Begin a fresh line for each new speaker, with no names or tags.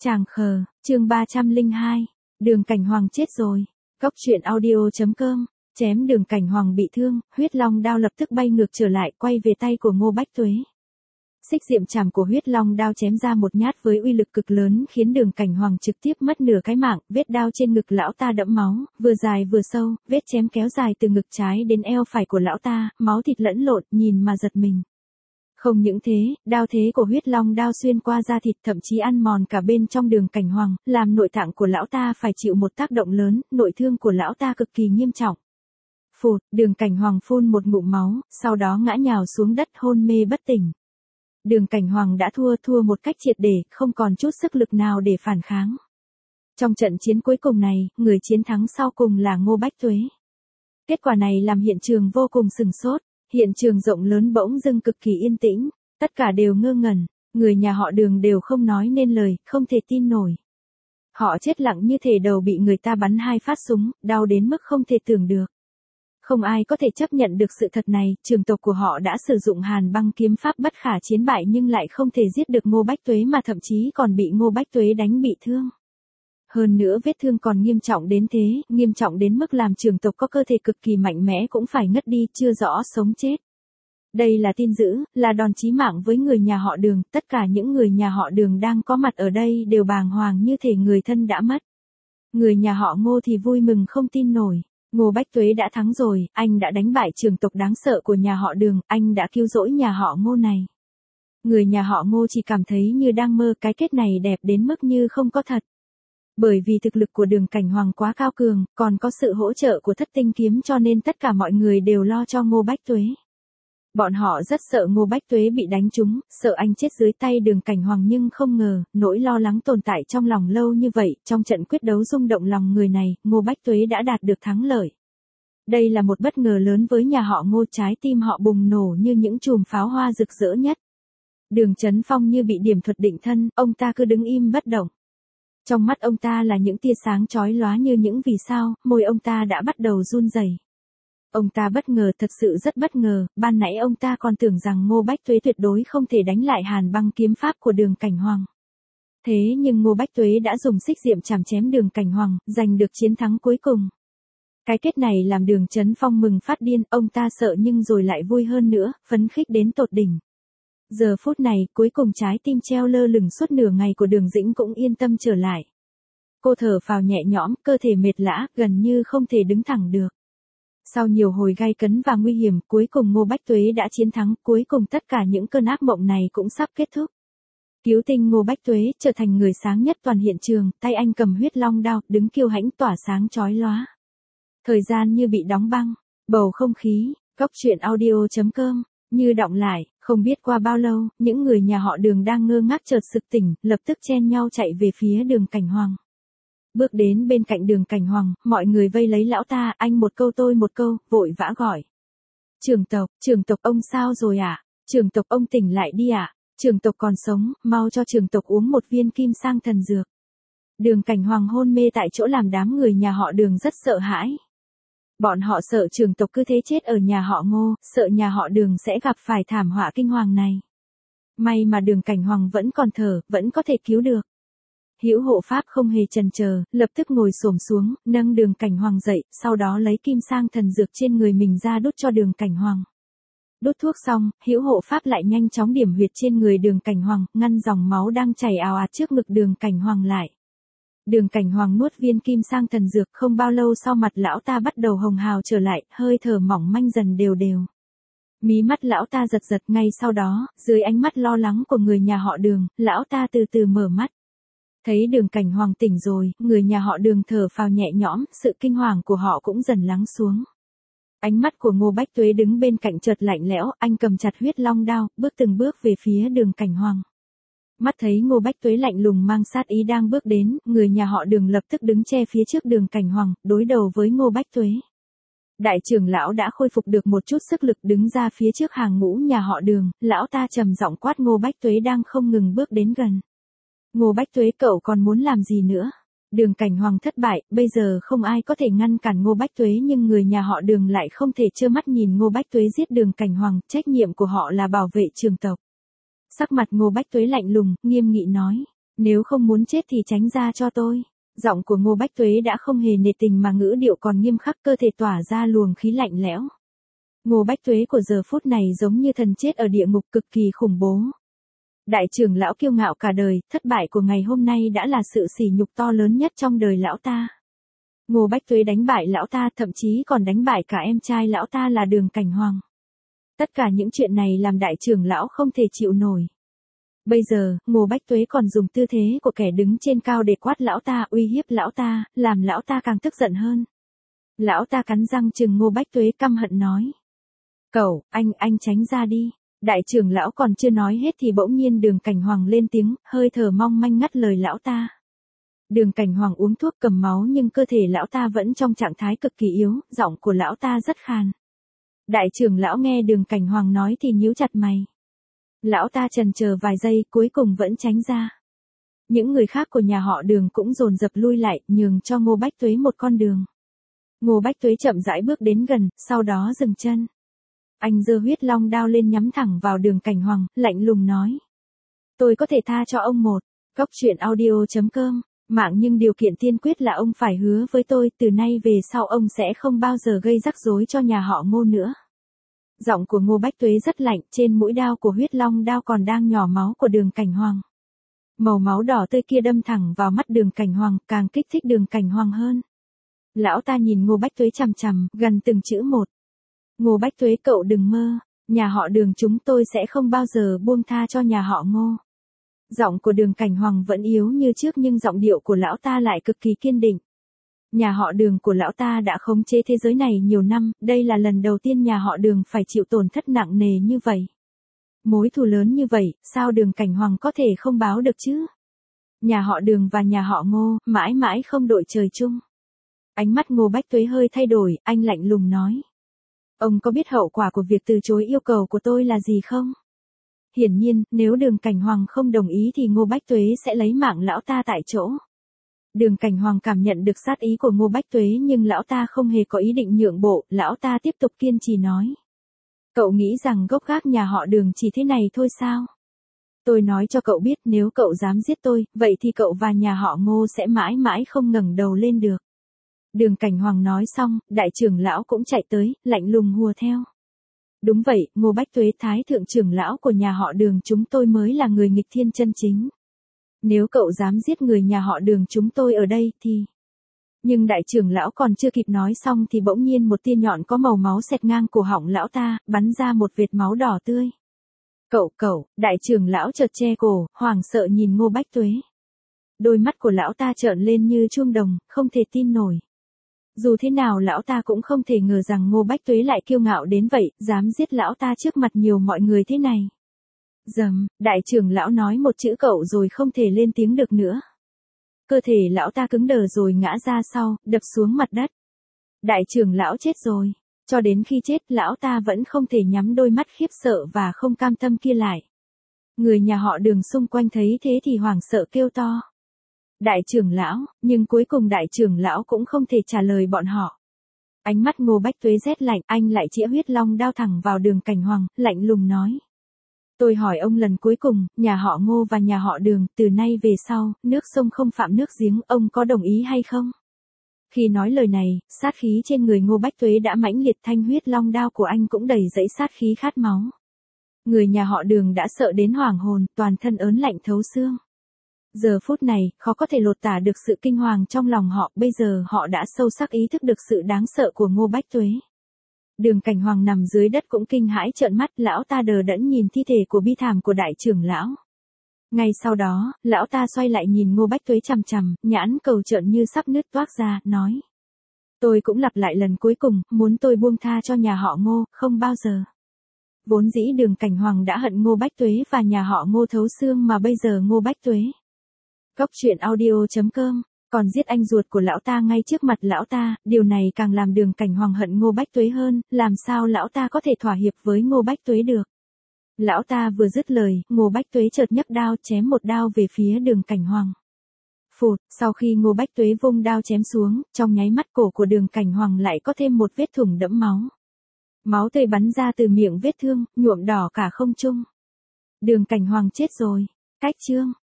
Chàng khờ, chương 302, Đường Cảnh Hoàng chết rồi. Góc truyện audio.com, chém Đường Cảnh Hoàng bị thương, huyết long đao lập tức bay ngược trở lại quay về tay của Ngô Bách Tuế. Xích diệm chảm của huyết long đao chém ra một nhát với uy lực cực lớn khiến Đường Cảnh Hoàng trực tiếp mất nửa cái mạng, vết đao trên ngực lão ta đẫm máu, vừa dài vừa sâu, vết chém kéo dài từ ngực trái đến eo phải của lão ta, máu thịt lẫn lộn, nhìn mà giật mình. Không những thế, đao thế của huyết long đao xuyên qua da thịt thậm chí ăn mòn cả bên trong Đường Cảnh Hoàng, làm nội tạng của lão ta phải chịu một tác động lớn, nội thương của lão ta cực kỳ nghiêm trọng. Phụt, Đường Cảnh Hoàng phun một ngụm máu, sau đó ngã nhào xuống đất hôn mê bất tỉnh. Đường Cảnh Hoàng đã thua một cách triệt để, không còn chút sức lực nào để phản kháng. Trong trận chiến cuối cùng này, người chiến thắng sau cùng là Ngô Bách Tuế. Kết quả này làm hiện trường vô cùng sừng sốt. Hiện trường rộng lớn bỗng dưng cực kỳ yên tĩnh, tất cả đều ngơ ngẩn, người nhà họ Đường đều không nói nên lời, không thể tin nổi. Họ chết lặng như thể đầu bị người ta bắn 2 phát súng, đau đến mức không thể tưởng được. Không ai có thể chấp nhận được sự thật này, trường tộc của họ đã sử dụng Hàn Băng kiếm pháp bất khả chiến bại nhưng lại không thể giết được Ngô Bách Tuế mà thậm chí còn bị Ngô Bách Tuế đánh bị thương. Hơn nữa vết thương còn nghiêm trọng đến thế, nghiêm trọng đến mức làm trường tộc có cơ thể cực kỳ mạnh mẽ cũng phải ngất đi, chưa rõ sống chết. Đây là tin dữ, là đòn chí mạng với người nhà họ Đường, tất cả những người nhà họ Đường đang có mặt ở đây đều bàng hoàng như thể người thân đã mất. Người nhà họ Ngô thì vui mừng không tin nổi. Ngô Bách Tuế đã thắng rồi, anh đã đánh bại trường tộc đáng sợ của nhà họ Đường, anh đã cứu rỗi nhà họ Ngô này. Người nhà họ Ngô chỉ cảm thấy như đang mơ, cái kết này đẹp đến mức như không có thật. Bởi vì thực lực của Đường Cảnh Hoàng quá cao cường, còn có sự hỗ trợ của Thất Tinh kiếm cho nên tất cả mọi người đều lo cho Ngô Bách Tuế. Bọn họ rất sợ Ngô Bách Tuế bị đánh trúng, sợ anh chết dưới tay Đường Cảnh Hoàng nhưng không ngờ, nỗi lo lắng tồn tại trong lòng lâu như vậy, trong trận quyết đấu rung động lòng người này, Ngô Bách Tuế đã đạt được thắng lợi. Đây là một bất ngờ lớn với nhà họ Ngô, trái tim họ bùng nổ như những chùm pháo hoa rực rỡ nhất. Đường Chấn Phong như bị điểm thuật định thân, ông ta cứ đứng im bất động. Trong mắt ông ta là những tia sáng chói lóa như những vì sao, môi ông ta đã bắt đầu run rẩy. Ông ta bất ngờ, thật sự rất bất ngờ, ban nãy ông ta còn tưởng rằng Ngô Bách Tuế tuyệt đối không thể đánh lại Hàn Băng kiếm pháp của Đường Cảnh Hoàng. Thế nhưng Ngô Bách Tuế đã dùng xích diệm chảm chém Đường Cảnh Hoàng, giành được chiến thắng cuối cùng. Cái kết này làm Đường Chấn Phong mừng phát điên, ông ta sợ nhưng rồi lại vui hơn nữa, phấn khích đến tột đỉnh. Giờ phút này, cuối cùng trái tim treo lơ lửng suốt nửa ngày của Đường Dĩnh cũng yên tâm trở lại. Cô thở phào nhẹ nhõm, cơ thể mệt lã, gần như không thể đứng thẳng được. Sau nhiều hồi gay cấn và nguy hiểm, cuối cùng Ngô Bách Tuế đã chiến thắng, cuối cùng tất cả những cơn ác mộng này cũng sắp kết thúc. Cứu tinh Ngô Bách Tuế trở thành người sáng nhất toàn hiện trường, tay anh cầm huyết long đao, đứng kiêu hãnh tỏa sáng chói lóa. Thời gian như bị đóng băng, bầu không khí, góc truyện audio.com, như đọng lại, không biết qua bao lâu, những người nhà họ Đường đang ngơ ngác chợt sực tỉnh, lập tức chen nhau chạy về phía Đường Cảnh Hoàng. Bước đến bên cạnh Đường Cảnh Hoàng, mọi người vây lấy lão ta, anh một câu tôi một câu, vội vã gọi. Trưởng tộc ông sao rồi ạ? Trưởng tộc ông tỉnh lại đi ạ? Trưởng tộc còn sống, mau cho trưởng tộc uống một viên kim sang thần dược. Đường Cảnh Hoàng hôn mê tại chỗ làm đám người nhà họ Đường rất sợ hãi. Bọn họ sợ trưởng tộc cứ thế chết ở nhà họ Ngô, sợ nhà họ Đường sẽ gặp phải thảm họa kinh hoàng này. May mà Đường Cảnh Hoàng vẫn còn thở, vẫn có thể cứu được. Hữu hộ pháp không hề chần chờ, lập tức ngồi xổm xuống, nâng Đường Cảnh Hoàng dậy, sau đó lấy kim sang thần dược trên người mình ra đút cho Đường Cảnh Hoàng. Đút thuốc xong, Hữu hộ pháp lại nhanh chóng điểm huyệt trên người Đường Cảnh Hoàng, ngăn dòng máu đang chảy ào ạt trước ngực Đường Cảnh Hoàng lại. Đường Cảnh Hoàng nuốt viên kim sang thần dược, không bao lâu sau mặt lão ta bắt đầu hồng hào trở lại, hơi thở mỏng manh dần đều đều. Mí mắt lão ta giật giật, ngay sau đó, dưới ánh mắt lo lắng của người nhà họ Đường, lão ta từ từ mở mắt. Thấy Đường Cảnh Hoàng tỉnh rồi, người nhà họ Đường thở phào nhẹ nhõm, sự kinh hoàng của họ cũng dần lắng xuống. Ánh mắt của Ngô Bách Tuế đứng bên cạnh chợt lạnh lẽo, anh cầm chặt huyết long đao, bước từng bước về phía Đường Cảnh Hoàng. Mắt thấy Ngô Bách Tuế lạnh lùng mang sát ý đang bước đến, người nhà họ Đường lập tức đứng che phía trước Đường Cảnh Hoàng, đối đầu với Ngô Bách Tuế. Đại trưởng lão đã khôi phục được một chút sức lực đứng ra phía trước hàng ngũ nhà họ Đường, lão ta trầm giọng quát Ngô Bách Tuế đang không ngừng bước đến gần. Ngô Bách Tuế, cậu còn muốn làm gì nữa? Đường Cảnh Hoàng thất bại, bây giờ không ai có thể ngăn cản Ngô Bách Tuế nhưng người nhà họ Đường lại không thể trơ mắt nhìn Ngô Bách Tuế giết Đường Cảnh Hoàng, trách nhiệm của họ là bảo vệ trường tộc. Sắc mặt Ngô Bách Tuế lạnh lùng, nghiêm nghị nói. Nếu không muốn chết thì tránh ra cho tôi. Giọng của Ngô Bách Tuế đã không hề nề tình mà ngữ điệu còn nghiêm khắc, cơ thể tỏa ra luồng khí lạnh lẽo. Ngô Bách Tuế của giờ phút này giống như thần chết ở địa ngục, cực kỳ khủng bố. Đại trưởng lão kiêu ngạo cả đời, thất bại của ngày hôm nay đã là sự sỉ nhục to lớn nhất trong đời lão ta. Ngô Bách Tuế đánh bại lão ta, thậm chí còn đánh bại cả em trai lão ta là Đường Cảnh Hoàng. Tất cả những chuyện này làm đại trưởng lão không thể chịu nổi. Bây giờ, Ngô Bách Tuế còn dùng tư thế của kẻ đứng trên cao để quát lão ta, uy hiếp lão ta, làm lão ta càng tức giận hơn. Lão ta cắn răng trừng Ngô Bách Tuế, căm hận nói. Cậu, anh tránh ra đi. Đại trưởng lão còn chưa nói hết thì bỗng nhiên Đường Cảnh Hoàng lên tiếng, hơi thở mong manh ngắt lời lão ta. Đường Cảnh Hoàng uống thuốc cầm máu nhưng cơ thể lão ta vẫn trong trạng thái cực kỳ yếu, giọng của lão ta rất khàn. Đại trưởng lão nghe Đường Cảnh Hoàng nói thì nhíu chặt mày. Lão ta chần chờ vài giây, cuối cùng vẫn tránh ra. Những người khác của nhà họ Đường cũng dồn dập lui lại, nhường cho Ngô Bách Tuế một con đường. Ngô Bách Tuế chậm rãi bước đến gần, sau đó dừng chân. Anh giơ huyết long đao lên nhắm thẳng vào Đường Cảnh Hoàng, lạnh lùng nói. Tôi có thể tha cho ông một. Cóc truyện audio.com. Mạng, nhưng điều kiện tiên quyết là ông phải hứa với tôi từ nay về sau ông sẽ không bao giờ gây rắc rối cho nhà họ Ngô nữa. Giọng của Ngô Bách Tuế rất lạnh, trên mũi đao của huyết long đao còn đang nhỏ máu của Đường Cảnh Hoàng. Màu máu đỏ tươi kia đâm thẳng vào mắt Đường Cảnh Hoàng, càng kích thích Đường Cảnh Hoàng hơn. Lão ta nhìn Ngô Bách Tuế chằm chằm, gần từng chữ một. Ngô Bách Tuế, cậu đừng mơ, nhà họ Đường chúng tôi sẽ không bao giờ buông tha cho nhà họ Ngô. Giọng của Đường Cảnh Hoàng vẫn yếu như trước nhưng giọng điệu của lão ta lại cực kỳ kiên định. Nhà họ Đường của lão ta đã khống chế thế giới này nhiều năm, đây là lần đầu tiên nhà họ Đường phải chịu tổn thất nặng nề như vậy. Mối thù lớn như vậy, sao Đường Cảnh Hoàng có thể không báo được chứ? Nhà họ Đường và nhà họ Ngô, mãi mãi không đội trời chung. Ánh mắt Ngô Bách Tuế hơi thay đổi, anh lạnh lùng nói. Ông có biết hậu quả của việc từ chối yêu cầu của tôi là gì không? Hiển nhiên, nếu Đường Cảnh Hoàng không đồng ý thì Ngô Bách Tuế sẽ lấy mạng lão ta tại chỗ. Đường Cảnh Hoàng cảm nhận được sát ý của Ngô Bách Tuế nhưng lão ta không hề có ý định nhượng bộ, lão ta tiếp tục kiên trì nói. Cậu nghĩ rằng gốc gác nhà họ Đường chỉ thế này thôi sao? Tôi nói cho cậu biết, nếu cậu dám giết tôi, vậy thì cậu và nhà họ Ngô sẽ mãi mãi không ngẩng đầu lên được. Đường Cảnh Hoàng nói xong, đại trưởng lão cũng chạy tới, lạnh lùng hùa theo. Đúng vậy, Ngô Bách Tuế, thái thượng trưởng lão của nhà họ Đường chúng tôi mới là người nghịch thiên chân chính. Nếu cậu dám giết người nhà họ Đường chúng tôi ở đây thì... Nhưng đại trưởng lão còn chưa kịp nói xong thì bỗng nhiên một tia nhọn có màu máu xẹt ngang cổ họng lão ta, bắn ra một vệt máu đỏ tươi. Cậu, đại trưởng lão chợt che cổ, hoảng sợ nhìn Ngô Bách Tuế. Đôi mắt của lão ta trợn lên như chuông đồng, không thể tin nổi. Dù thế nào lão ta cũng không thể ngờ rằng Ngô Bách Tuế lại kiêu ngạo đến vậy, dám giết lão ta trước mặt nhiều mọi người thế này. Dầm, đại trưởng lão nói một chữ cậu rồi không thể lên tiếng được nữa. Cơ thể lão ta cứng đờ rồi ngã ra sau, đập xuống mặt đất. Đại trưởng lão chết rồi. Cho đến khi chết, lão ta vẫn không thể nhắm đôi mắt khiếp sợ và không cam tâm kia lại. Người nhà họ Đường xung quanh thấy thế thì hoảng sợ kêu to. Đại trưởng lão, nhưng cuối cùng đại trưởng lão cũng không thể trả lời bọn họ. Ánh mắt Ngô Bách Tuế rét lạnh, anh lại chĩa huyết long đao thẳng vào Đường Cảnh Hoàng, lạnh lùng nói. Tôi hỏi ông lần cuối cùng, nhà họ Ngô và nhà họ Đường, từ nay về sau, nước sông không phạm nước giếng, ông có đồng ý hay không? Khi nói lời này, sát khí trên người Ngô Bách Tuế đã mãnh liệt, thanh huyết long đao của anh cũng đầy dẫy sát khí khát máu. Người nhà họ Đường đã sợ đến hoảng hồn, toàn thân ớn lạnh thấu xương. Giờ phút này, khó có thể lột tả được sự kinh hoàng trong lòng họ, bây giờ họ đã sâu sắc ý thức được sự đáng sợ của Ngô Bách Tuế. Đường Cảnh Hoàng nằm dưới đất cũng kinh hãi trợn mắt, lão ta đờ đẫn nhìn thi thể của bi thảm của đại trưởng lão. Ngay sau đó, lão ta xoay lại nhìn Ngô Bách Tuế chằm chằm, nhãn cầu trợn như sắp nứt toác ra, nói. Tôi cũng lặp lại lần cuối cùng, muốn tôi buông tha cho nhà họ Ngô, không bao giờ. Vốn dĩ Đường Cảnh Hoàng đã hận Ngô Bách Tuế và nhà họ Ngô thấu xương mà bây giờ Ngô Bách Tuế. Cóc truyện audio.com, còn giết anh ruột của lão ta ngay trước mặt lão ta, điều này càng làm Đường Cảnh Hoàng hận Ngô Bách Tuế hơn, làm sao lão ta có thể thỏa hiệp với Ngô Bách Tuế được. Lão ta vừa dứt lời, Ngô Bách Tuế chợt nhấc đao chém một đao về phía Đường Cảnh Hoàng. Phụt, sau khi Ngô Bách Tuế vung đao chém xuống, trong nháy mắt cổ của Đường Cảnh Hoàng lại có thêm một vết thủng đẫm máu. Máu tươi bắn ra từ miệng vết thương, nhuộm đỏ cả không trung. Đường Cảnh Hoàng chết rồi. Cách chương